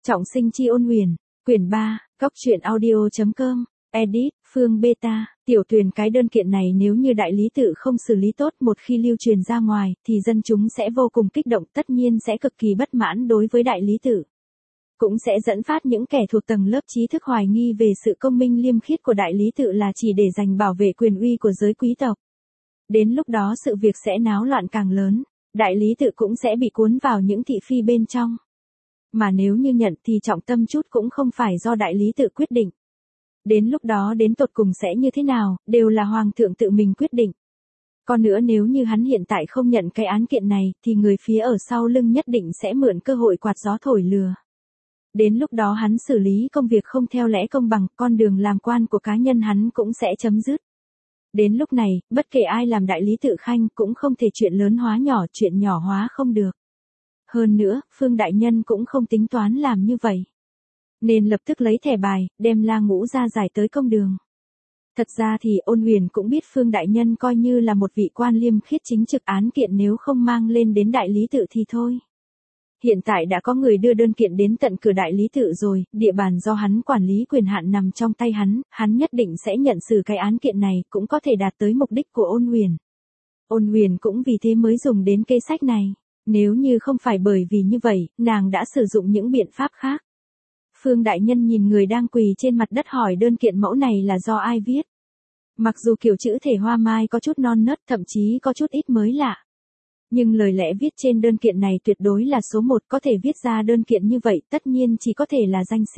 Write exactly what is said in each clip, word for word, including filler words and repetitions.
Trọng sinh chi ôn huyền, quyển ba, góc truyện audio.com, edit, Phương Beta, tiểu thuyền cái đơn kiện này nếu như đại lý tự không xử lý tốt một khi lưu truyền ra ngoài, thì dân chúng sẽ vô cùng kích động, tất nhiên sẽ cực kỳ bất mãn đối với đại lý tự. Cũng sẽ dẫn phát những kẻ thuộc tầng lớp trí thức hoài nghi về sự công minh liêm khiết của đại lý tự là chỉ để giành bảo vệ quyền uy của giới quý tộc. Đến lúc đó sự việc sẽ náo loạn càng lớn, đại lý tự cũng sẽ bị cuốn vào những thị phi bên trong. Mà nếu như nhận thì trọng tâm chút cũng không phải do đại lý tự quyết định. Đến lúc đó đến tột cùng sẽ như thế nào, đều là hoàng thượng tự mình quyết định. Còn nữa nếu như hắn hiện tại không nhận cái án kiện này, thì người phía ở sau lưng nhất định sẽ mượn cơ hội quạt gió thổi lừa. Đến lúc đó hắn xử lý công việc không theo lẽ công bằng, con đường làm quan của cá nhân hắn cũng sẽ chấm dứt. Đến lúc này, bất kể ai làm đại lý tự khanh cũng không thể chuyện lớn hóa nhỏ, chuyện nhỏ hóa không được. Hơn nữa, Phương Đại Nhân cũng không tính toán làm như vậy. Nên lập tức lấy thẻ bài, đem La Ngũ ra giải tới công đường. Thật ra thì Ôn Huyền cũng biết Phương Đại Nhân coi như là một vị quan liêm khiết chính trực, án kiện nếu không mang lên đến đại lý tự thì thôi. Hiện tại đã có người đưa đơn kiện đến tận cửa đại lý tự rồi, địa bàn do hắn quản lý quyền hạn nằm trong tay hắn, hắn nhất định sẽ nhận xử cái án kiện này, cũng có thể đạt tới mục đích của Ôn Huyền. Ôn Huyền cũng vì thế mới dùng đến kế sách này. Nếu như không phải bởi vì như vậy, nàng đã sử dụng những biện pháp khác. Phương Đại Nhân nhìn người đang quỳ trên mặt đất hỏi đơn kiện mẫu này là do ai viết. Mặc dù kiểu chữ thể hoa mai có chút non nớt, thậm chí có chút ít mới lạ. Nhưng lời lẽ viết trên đơn kiện này tuyệt đối là số một, có thể viết ra đơn kiện như vậy tất nhiên chỉ có thể là danh sĩ.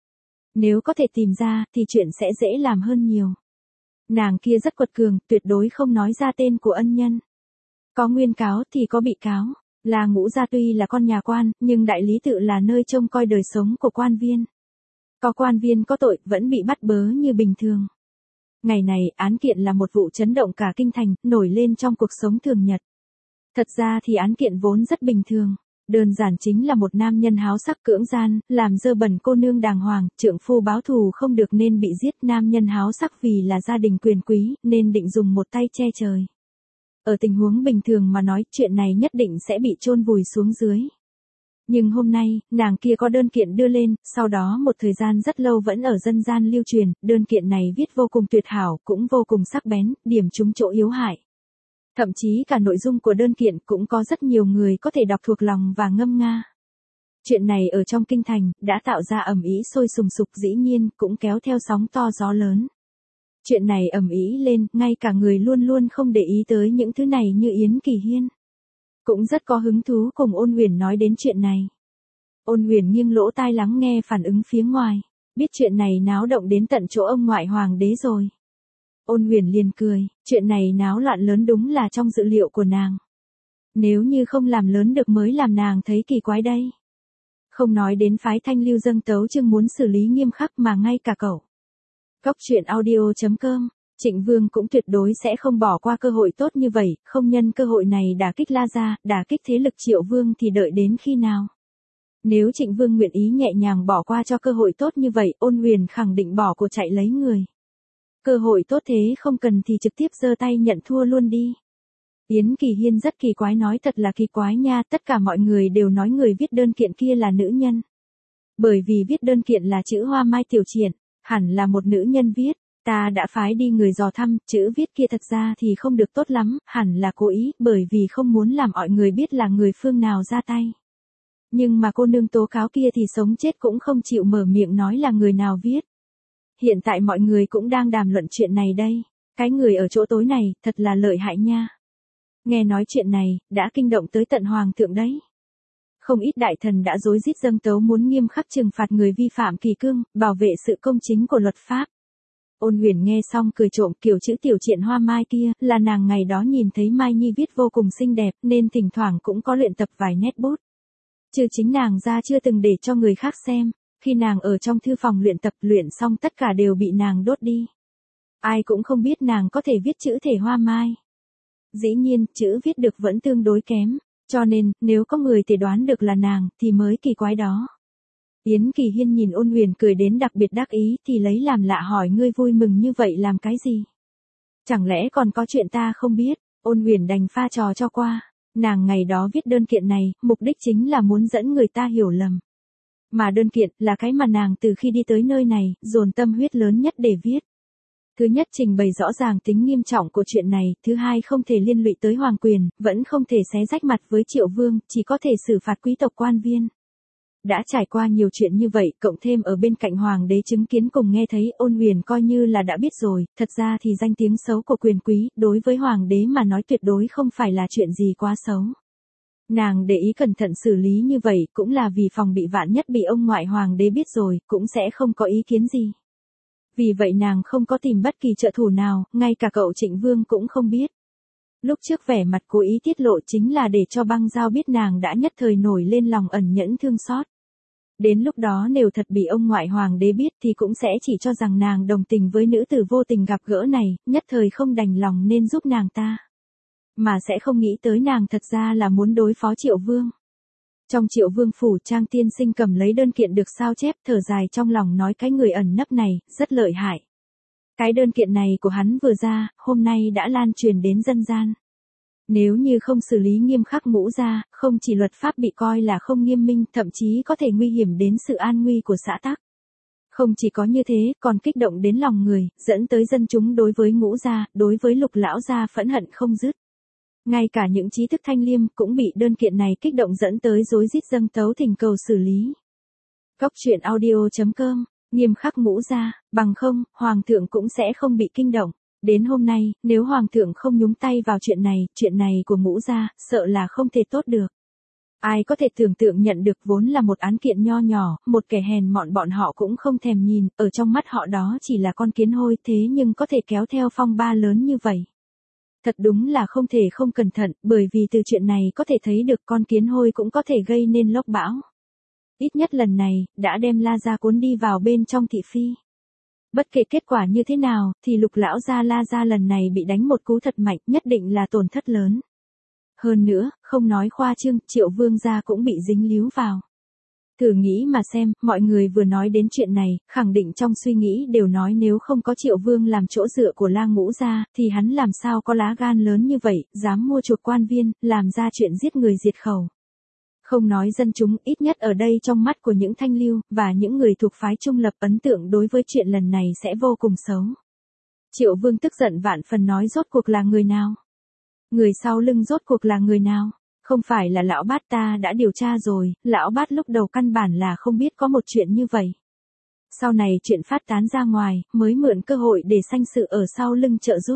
Nếu có thể tìm ra thì chuyện sẽ dễ làm hơn nhiều. Nàng kia rất quật cường, tuyệt đối không nói ra tên của ân nhân. Có nguyên cáo thì có bị cáo. La Ngũ gia tuy là con nhà quan, nhưng đại lý tự là nơi trông coi đời sống của quan viên. Có quan viên có tội vẫn bị bắt bớ như bình thường. Ngày này, án kiện là một vụ chấn động cả kinh thành, nổi lên trong cuộc sống thường nhật. Thật ra thì án kiện vốn rất bình thường. Đơn giản chính là một nam nhân háo sắc cưỡng gian, làm dơ bẩn cô nương đàng hoàng, trượng phu báo thù không được nên bị giết. Nam nhân háo sắc vì là gia đình quyền quý, nên định dùng một tay che trời. Ở tình huống bình thường mà nói, chuyện này nhất định sẽ bị chôn vùi xuống dưới. Nhưng hôm nay, nàng kia có đơn kiện đưa lên, sau đó một thời gian rất lâu vẫn ở dân gian lưu truyền, đơn kiện này viết vô cùng tuyệt hảo, cũng vô cùng sắc bén, điểm trúng chỗ yếu hại. Thậm chí cả nội dung của đơn kiện cũng có rất nhiều người có thể đọc thuộc lòng và ngâm nga. Chuyện này ở trong kinh thành, đã tạo ra ầm ĩ sôi sùng sục, dĩ nhiên, cũng kéo theo sóng to gió lớn. Chuyện này ầm ĩ lên, ngay cả người luôn luôn không để ý tới những thứ này như Yến Kỳ Hiên. Cũng rất có hứng thú cùng Ôn Huyền nói đến chuyện này. Ôn Huyền nghiêng lỗ tai lắng nghe phản ứng phía ngoài, biết chuyện này náo động đến tận chỗ ông ngoại hoàng đế rồi. Ôn Huyền liền cười, chuyện này náo loạn lớn đúng là trong dự liệu của nàng. Nếu như không làm lớn được mới làm nàng thấy kỳ quái đây. Không nói đến phái Thanh Lưu dâng tấu chương muốn xử lý nghiêm khắc mà ngay cả cậu. Góc truyện audio.com, Trịnh Vương cũng tuyệt đối sẽ không bỏ qua cơ hội tốt như vậy, không nhân cơ hội này đả kích La gia, đả kích thế lực Triệu Vương thì đợi đến khi nào. Nếu Trịnh Vương nguyện ý nhẹ nhàng bỏ qua cho cơ hội tốt như vậy, Ôn Huyền khẳng định bỏ cuộc chạy lấy người. Cơ hội tốt thế không cần thì trực tiếp giơ tay nhận thua luôn đi. Yến Kỳ Hiên rất kỳ quái, nói thật là kỳ quái nha, tất cả mọi người đều nói người viết đơn kiện kia là nữ nhân. Bởi vì viết đơn kiện là chữ hoa mai tiểu triển, hẳn là một nữ nhân viết, ta đã phái đi người dò thăm, chữ viết kia thật ra thì không được tốt lắm, hẳn là cố ý, bởi vì không muốn làm mọi người biết là người phương nào ra tay. Nhưng mà cô nương tố cáo kia thì sống chết cũng không chịu mở miệng nói là người nào viết. Hiện tại mọi người cũng đang đàm luận chuyện này đây, cái người ở chỗ tối này, thật là lợi hại nha. Nghe nói chuyện này, đã kinh động tới tận hoàng thượng đấy. Không ít đại thần đã rối rít dâng tấu muốn nghiêm khắc trừng phạt người vi phạm kỷ cương, bảo vệ sự công chính của luật pháp. Ôn Huyền nghe xong cười trộm, kiểu chữ tiểu triện hoa mai kia, là nàng ngày đó nhìn thấy Mai Nhi viết vô cùng xinh đẹp, nên thỉnh thoảng cũng có luyện tập vài nét bút. Chứ chính nàng ra chưa từng để cho người khác xem, khi nàng ở trong thư phòng luyện tập luyện xong tất cả đều bị nàng đốt đi. Ai cũng không biết nàng có thể viết chữ thể hoa mai. Dĩ nhiên, chữ viết được vẫn tương đối kém. Cho nên, nếu có người thể đoán được là nàng, thì mới kỳ quái đó. Yến Kỳ Hiên nhìn Ôn Huyền cười đến đặc biệt đắc ý, thì lấy làm lạ hỏi, ngươi vui mừng như vậy làm cái gì? Chẳng lẽ còn có chuyện ta không biết? Ôn Huyền đành pha trò cho qua. Nàng ngày đó viết đơn kiện này, mục đích chính là muốn dẫn người ta hiểu lầm. Mà đơn kiện là cái mà nàng từ khi đi tới nơi này, dồn tâm huyết lớn nhất để viết. Thứ nhất, trình bày rõ ràng tính nghiêm trọng của chuyện này, thứ hai, không thể liên lụy tới hoàng quyền, vẫn không thể xé rách mặt với Triệu Vương, chỉ có thể xử phạt quý tộc quan viên. Đã trải qua nhiều chuyện như vậy, cộng thêm ở bên cạnh hoàng đế chứng kiến cùng nghe thấy, Ôn Huyền coi như là đã biết rồi, thật ra thì danh tiếng xấu của quyền quý, đối với hoàng đế mà nói tuyệt đối không phải là chuyện gì quá xấu. Nàng để ý cẩn thận xử lý như vậy, cũng là vì phòng bị vạn nhất bị ông ngoại hoàng đế biết rồi, cũng sẽ không có ý kiến gì. Vì vậy nàng không có tìm bất kỳ trợ thủ nào, ngay cả cậu Trịnh Vương cũng không biết. Lúc trước vẻ mặt cố ý tiết lộ chính là để cho Băng Giao biết nàng đã nhất thời nổi lên lòng ẩn nhẫn thương xót. Đến lúc đó nếu thật bị ông ngoại hoàng đế biết thì cũng sẽ chỉ cho rằng nàng đồng tình với nữ tử vô tình gặp gỡ này, nhất thời không đành lòng nên giúp nàng ta. Mà sẽ không nghĩ tới nàng thật ra là muốn đối phó Triệu Vương. Trong Triệu Vương phủ, Trang tiên sinh cầm lấy đơn kiện được sao chép, thở dài trong lòng nói cái người ẩn nấp này, rất lợi hại. Cái đơn kiện này của hắn vừa ra, hôm nay đã lan truyền đến dân gian. Nếu như không xử lý nghiêm khắc Ngũ gia, không chỉ luật pháp bị coi là không nghiêm minh, thậm chí có thể nguy hiểm đến sự an nguy của xã tắc. Không chỉ có như thế, còn kích động đến lòng người, dẫn tới dân chúng đối với Ngũ gia, đối với Lục lão gia phẫn hận không dứt. Ngay cả những trí thức thanh liêm cũng bị đơn kiện này kích động dẫn tới rối rít dâng tấu thỉnh cầu xử lý. Góc truyện audio chấm com, nghiêm khắc Ngũ gia, bằng không, hoàng thượng cũng sẽ không bị kinh động. Đến hôm nay, nếu hoàng thượng không nhúng tay vào chuyện này, chuyện này của Ngũ gia, sợ là không thể tốt được. Ai có thể tưởng tượng nhận được vốn là một án kiện nho nhỏ, một kẻ hèn mọn bọn họ cũng không thèm nhìn, ở trong mắt họ đó chỉ là con kiến hôi, thế nhưng có thể kéo theo phong ba lớn như vậy. Thật đúng là không thể không cẩn thận, bởi vì từ chuyện này có thể thấy được con kiến hôi cũng có thể gây nên lốc bão. Ít nhất lần này, đã đem La gia cuốn đi vào bên trong thị phi. Bất kể kết quả như thế nào, thì Lục lão gia La gia lần này bị đánh một cú thật mạnh, nhất định là tổn thất lớn. Hơn nữa, không nói khoa trương, Triệu Vương gia cũng bị dính líu vào. Thử nghĩ mà xem, mọi người vừa nói đến chuyện này, khẳng định trong suy nghĩ đều nói nếu không có Triệu Vương làm chỗ dựa của La Ngũ gia, thì hắn làm sao có lá gan lớn như vậy, dám mua chuộc quan viên, làm ra chuyện giết người diệt khẩu. Không nói dân chúng, ít nhất ở đây trong mắt của những thanh lưu, và những người thuộc phái trung lập, ấn tượng đối với chuyện lần này sẽ vô cùng xấu. Triệu Vương tức giận vạn phần nói rốt cuộc là người nào? Người sau lưng rốt cuộc là người nào? Không phải là lão bát, ta đã điều tra rồi, lão bát lúc đầu căn bản là không biết có một chuyện như vậy. Sau này chuyện phát tán ra ngoài, mới mượn cơ hội để sanh sự ở sau lưng trợ giúp.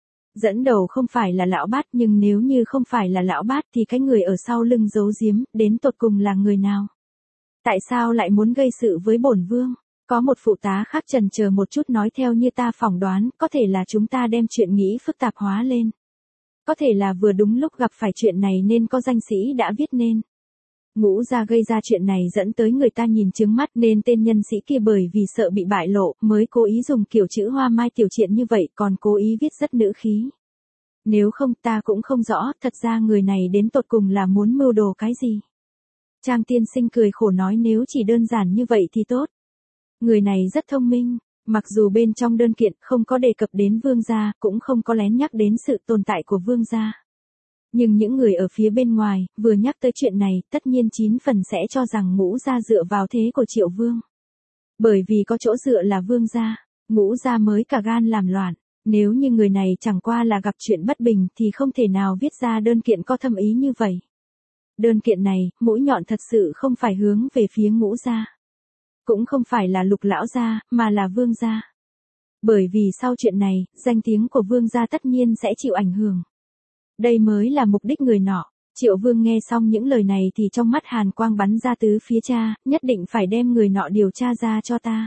Dẫn đầu không phải là lão bát, nhưng nếu như không phải là lão bát thì cái người ở sau lưng giấu giếm, đến tột cùng là người nào? Tại sao lại muốn gây sự với bổn vương? Có một phụ tá khác chần chờ một chút nói theo như ta phỏng đoán, có thể là chúng ta đem chuyện nghĩ phức tạp hóa lên. Có thể là vừa đúng lúc gặp phải chuyện này nên có danh sĩ đã viết nên. Ngũ gia gây ra chuyện này dẫn tới người ta nhìn chướng mắt nên tên nhân sĩ kia bởi vì sợ bị bại lộ mới cố ý dùng kiểu chữ hoa mai tiểu triện như vậy, còn cố ý viết rất nữ khí. Nếu không ta cũng không rõ, thật ra người này đến tột cùng là muốn mưu đồ cái gì. Trang tiên sinh cười khổ nói nếu chỉ đơn giản như vậy thì tốt. Người này rất thông minh. Mặc dù bên trong đơn kiện không có đề cập đến vương gia, cũng không có lén nhắc đến sự tồn tại của vương gia. Nhưng những người ở phía bên ngoài, vừa nhắc tới chuyện này, tất nhiên chín phần sẽ cho rằng Ngũ gia dựa vào thế của Triệu Vương. Bởi vì có chỗ dựa là vương gia, Ngũ gia mới cả gan làm loạn. Nếu như người này chẳng qua là gặp chuyện bất bình thì không thể nào viết ra đơn kiện có thâm ý như vậy. Đơn kiện này, mũi nhọn thật sự không phải hướng về phía Ngũ gia. Cũng không phải là Lục lão gia, mà là vương gia. Bởi vì sau chuyện này, danh tiếng của vương gia tất nhiên sẽ chịu ảnh hưởng. Đây mới là mục đích người nọ. Triệu Vương nghe xong những lời này thì trong mắt hàn quang bắn ra tứ phía, cha, nhất định phải đem người nọ điều tra ra cho ta.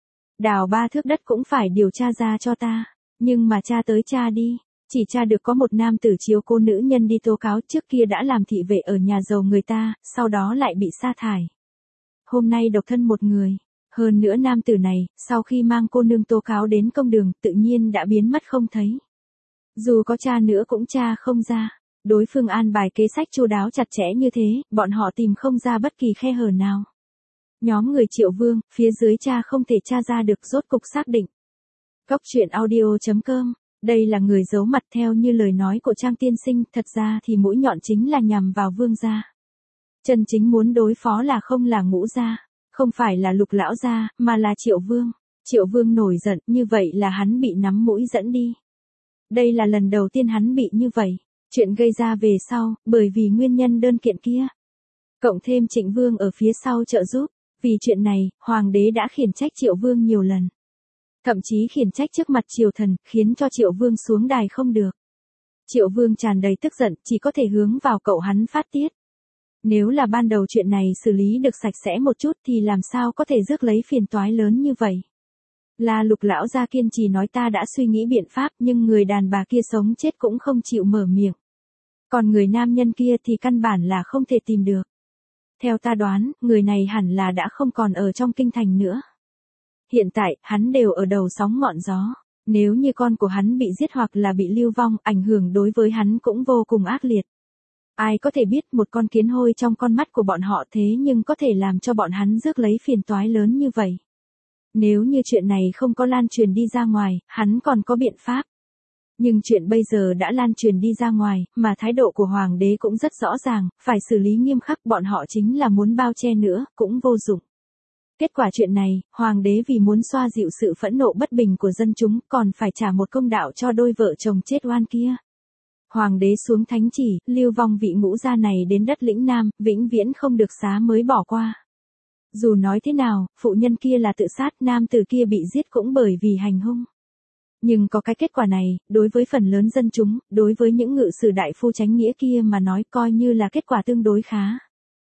Đào ba thước đất cũng phải điều tra ra cho ta. Nhưng mà cha tới cha đi. Chỉ cha được có một nam tử chiếu cô nữ nhân đi tố cáo, trước kia đã làm thị vệ ở nhà giàu người ta, sau đó lại bị sa thải. Hôm nay độc thân một người. Hơn nữa nam tử này, sau khi mang cô nương tố cáo đến công đường, tự nhiên đã biến mất không thấy. Dù có tra nữa cũng tra không ra. Đối phương an bài kế sách chu đáo chặt chẽ như thế, bọn họ tìm không ra bất kỳ khe hở nào. Nhóm người Triệu Vương, phía dưới cha không thể tra ra được, rốt cục xác định. Góc truyện audio chấm com, đây là người giấu mặt theo như lời nói của Trang tiên sinh, thật ra thì mũi nhọn chính là nhằm vào vương gia. Chân chính muốn đối phó là không là Ngũ gia. Không phải là Lục lão gia, mà là Triệu Vương. Triệu Vương nổi giận, như vậy là hắn bị nắm mũi dẫn đi. Đây là lần đầu tiên hắn bị như vậy. Chuyện gây ra về sau, bởi vì nguyên nhân đơn kiện kia. Cộng thêm Trịnh Vương ở phía sau trợ giúp. Vì chuyện này, Hoàng đế đã khiển trách Triệu Vương nhiều lần. Thậm chí khiển trách trước mặt triều thần, khiến cho Triệu Vương xuống đài không được. Triệu Vương tràn đầy tức giận, chỉ có thể hướng vào cậu hắn phát tiết. Nếu là ban đầu chuyện này xử lý được sạch sẽ một chút thì làm sao có thể rước lấy phiền toái lớn như vậy. La Lục lão gia kiên trì nói ta đã suy nghĩ biện pháp nhưng người đàn bà kia sống chết cũng không chịu mở miệng. Còn người nam nhân kia thì căn bản là không thể tìm được. Theo ta đoán, người này hẳn là đã không còn ở trong kinh thành nữa. Hiện tại, hắn đều ở đầu sóng ngọn gió. Nếu như con của hắn bị giết hoặc là bị lưu vong, ảnh hưởng đối với hắn cũng vô cùng ác liệt. Ai có thể biết một con kiến hôi trong con mắt của bọn họ thế nhưng có thể làm cho bọn hắn rước lấy phiền toái lớn như vậy. Nếu như chuyện này không có lan truyền đi ra ngoài, hắn còn có biện pháp. Nhưng chuyện bây giờ đã lan truyền đi ra ngoài, mà thái độ của Hoàng đế cũng rất rõ ràng, phải xử lý nghiêm khắc, bọn họ chính là muốn bao che nữa, cũng vô dụng. Kết quả chuyện này, Hoàng đế vì muốn xoa dịu sự phẫn nộ bất bình của dân chúng, còn phải trả một công đạo cho đôi vợ chồng chết oan kia. Hoàng đế xuống thánh chỉ, lưu vong vị ngũ gia này đến đất lĩnh Nam, vĩnh viễn không được xá mới bỏ qua. Dù nói thế nào, phụ nhân kia là tự sát, nam tử kia bị giết cũng bởi vì hành hung. Nhưng có cái kết quả này, đối với phần lớn dân chúng, đối với những ngự sử đại phu chánh nghĩa kia mà nói coi như là kết quả tương đối khá.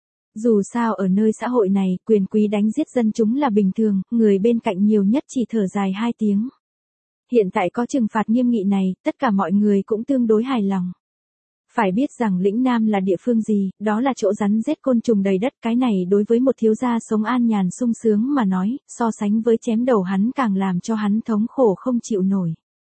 Dù sao ở nơi xã hội này, quyền quý đánh giết dân chúng là bình thường, người bên cạnh nhiều nhất chỉ thở dài hai tiếng. Hiện tại có trừng phạt nghiêm nghị này, tất cả mọi người cũng tương đối hài lòng. Phải biết rằng lĩnh Nam là địa phương gì, đó là chỗ rắn rết côn trùng đầy đất, cái này đối với một thiếu gia sống an nhàn sung sướng mà nói, so sánh với chém đầu hắn càng làm cho hắn thống khổ không chịu nổi.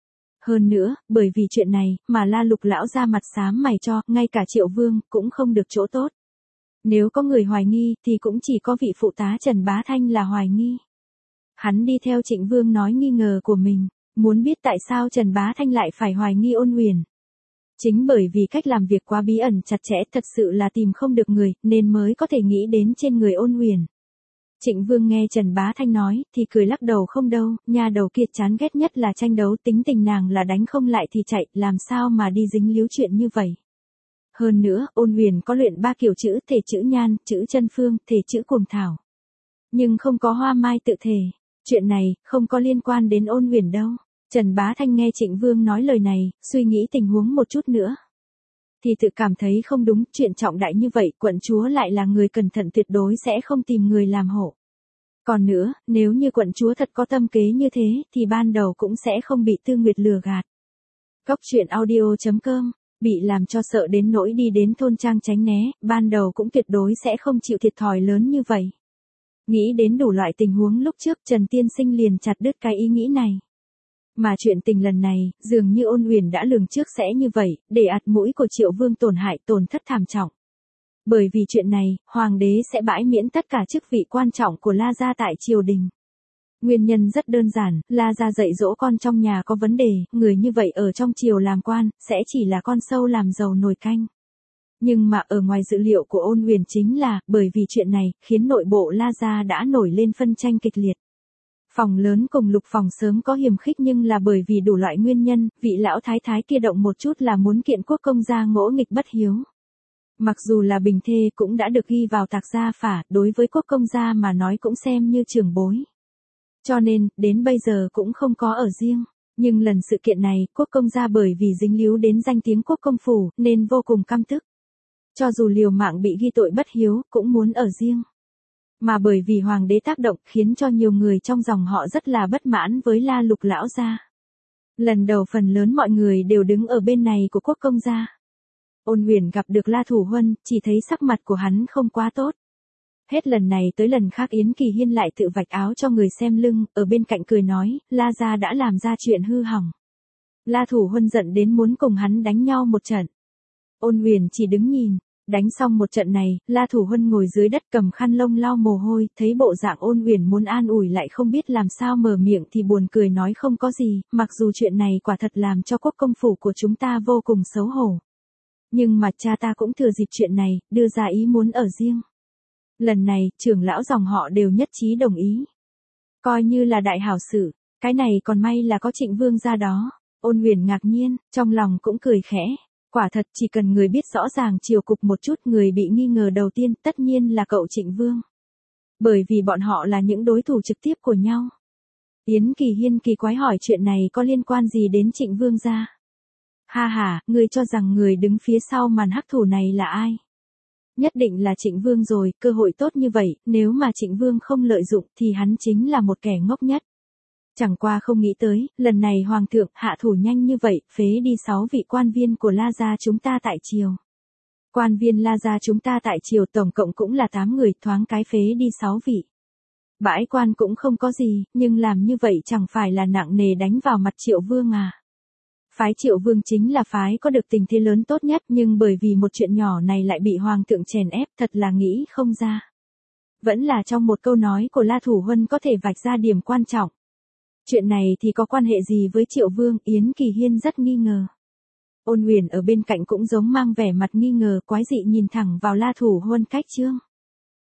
Hơn nữa, bởi vì chuyện này, mà La Lục lão ra mặt xám mày cho, ngay cả Triệu Vương, cũng không được chỗ tốt. Nếu có người hoài nghi, thì cũng chỉ có vị phụ tá Trần Bá Thanh là hoài nghi. Hắn đi theo Trịnh Vương nói nghi ngờ của mình, muốn biết tại sao Trần Bá Thanh lại phải hoài nghi Ôn Huyền. Chính bởi vì cách làm việc quá bí ẩn chặt chẽ, thật sự là tìm không được người, nên mới có thể nghĩ đến trên người Ôn Huyền. Trịnh Vương nghe Trần Bá Thanh nói, thì cười lắc đầu không đâu, nha đầu kia chán ghét nhất là tranh đấu, tính tình nàng là đánh không lại thì chạy, làm sao mà đi dính líu chuyện như vậy. Hơn nữa, Ôn Huyền có luyện ba kiểu chữ, thể chữ nhan, chữ chân phương, thể chữ cuồng thảo. Nhưng không có hoa mai tự thể. Chuyện này, không có liên quan đến Ôn Huyền đâu. Trần Bá Thanh nghe Trịnh Vương nói lời này, suy nghĩ tình huống một chút nữa. Thì tự cảm thấy không đúng, chuyện trọng đại như vậy, quận chúa lại là người cẩn thận tuyệt đối sẽ không tìm người làm hộ. Còn nữa, nếu như quận chúa thật có tâm kế như thế, thì ban đầu cũng sẽ không bị Tư Nguyệt lừa gạt. Góc truyện audio chấm com, bị làm cho sợ đến nỗi đi đến thôn trang tránh né, ban đầu cũng tuyệt đối sẽ không chịu thiệt thòi lớn như vậy. Nghĩ đến đủ loại tình huống lúc trước, Trần Tiên Sinh liền chặt đứt cái ý nghĩ này. Mà chuyện tình lần này, dường như Ôn Huyền đã lường trước sẽ như vậy, để ạt mũi của Triệu Vương tổn hại tổn thất thảm trọng. Bởi vì chuyện này, Hoàng đế sẽ bãi miễn tất cả chức vị quan trọng của La Gia tại triều đình. Nguyên nhân rất đơn giản, La Gia dạy dỗ con trong nhà có vấn đề, người như vậy ở trong triều làm quan, sẽ chỉ là con sâu làm giàu nồi canh. Nhưng mà ở ngoài dữ liệu của Ôn Huyền chính là, bởi vì chuyện này, khiến nội bộ La Gia đã nổi lên phân tranh kịch liệt. Phòng lớn cùng Lục phòng sớm có hiềm khích nhưng là bởi vì đủ loại nguyên nhân, vị lão thái thái kia động một chút là muốn kiện quốc công gia ngỗ nghịch bất hiếu. Mặc dù là bình thê cũng đã được ghi vào tạc gia phả, đối với quốc công gia mà nói cũng xem như trưởng bối. Cho nên, đến bây giờ cũng không có ở riêng. Nhưng lần sự kiện này, quốc công gia bởi vì dính líu đến danh tiếng quốc công phủ, nên vô cùng căm tức. Cho dù liều mạng bị ghi tội bất hiếu, cũng muốn ở riêng. Mà bởi vì hoàng đế tác động khiến cho nhiều người trong dòng họ rất là bất mãn với La Lục lão gia. Lần đầu phần lớn mọi người đều đứng ở bên này của quốc công gia. Ôn Huyền gặp được La Thủ Huân, chỉ thấy sắc mặt của hắn không quá tốt. Hết lần này tới lần khác Yến Kỳ Hiên lại tự vạch áo cho người xem lưng, ở bên cạnh cười nói, La gia đã làm ra chuyện hư hỏng. La Thủ Huân giận đến muốn cùng hắn đánh nhau một trận. Ôn Huyền chỉ đứng nhìn. Đánh xong một trận này, La Thủ Huân ngồi dưới đất cầm khăn lông lau mồ hôi, thấy bộ dạng Ôn Huyền muốn an ủi lại không biết làm sao mở miệng thì buồn cười nói không có gì, mặc dù chuyện này quả thật làm cho quốc công phủ của chúng ta vô cùng xấu hổ. Nhưng mà cha ta cũng thừa dịp chuyện này, đưa ra ý muốn ở riêng. Lần này, trưởng lão dòng họ đều nhất trí đồng ý. Coi như là đại hảo sự, cái này còn may là có Trịnh Vương ra đó. Ôn Huyền ngạc nhiên, trong lòng cũng cười khẽ. Quả thật chỉ cần người biết rõ ràng chiều cục một chút, người bị nghi ngờ đầu tiên tất nhiên là cậu Trịnh Vương. Bởi vì bọn họ là những đối thủ trực tiếp của nhau. Yến Kỳ Hiên kỳ quái hỏi chuyện này có liên quan gì đến Trịnh Vương gia? Ha ha, ngươi cho rằng người đứng phía sau màn hắc thủ này là ai? Nhất định là Trịnh Vương rồi, cơ hội tốt như vậy, nếu mà Trịnh Vương không lợi dụng thì hắn chính là một kẻ ngốc nhất. Chẳng qua không nghĩ tới, lần này Hoàng thượng hạ thủ nhanh như vậy, phế đi sáu vị quan viên của La gia chúng ta tại triều. Quan viên La gia chúng ta tại triều tổng cộng cũng là tám người, thoáng cái phế đi sáu vị. Bãi quan cũng không có gì, nhưng làm như vậy chẳng phải là nặng nề đánh vào mặt Triệu Vương à. Phái Triệu Vương chính là phái có được tình thế lớn tốt nhất, nhưng bởi vì một chuyện nhỏ này lại bị Hoàng thượng chèn ép, thật là nghĩ không ra. Vẫn là trong một câu nói của La Thủ Huân có thể vạch ra điểm quan trọng. Chuyện này thì có quan hệ gì với Triệu Vương? Yến Kỳ Hiên rất nghi ngờ. Ôn Huyền ở bên cạnh cũng giống mang vẻ mặt nghi ngờ, quái dị nhìn thẳng vào La Thủ Huân cách chương.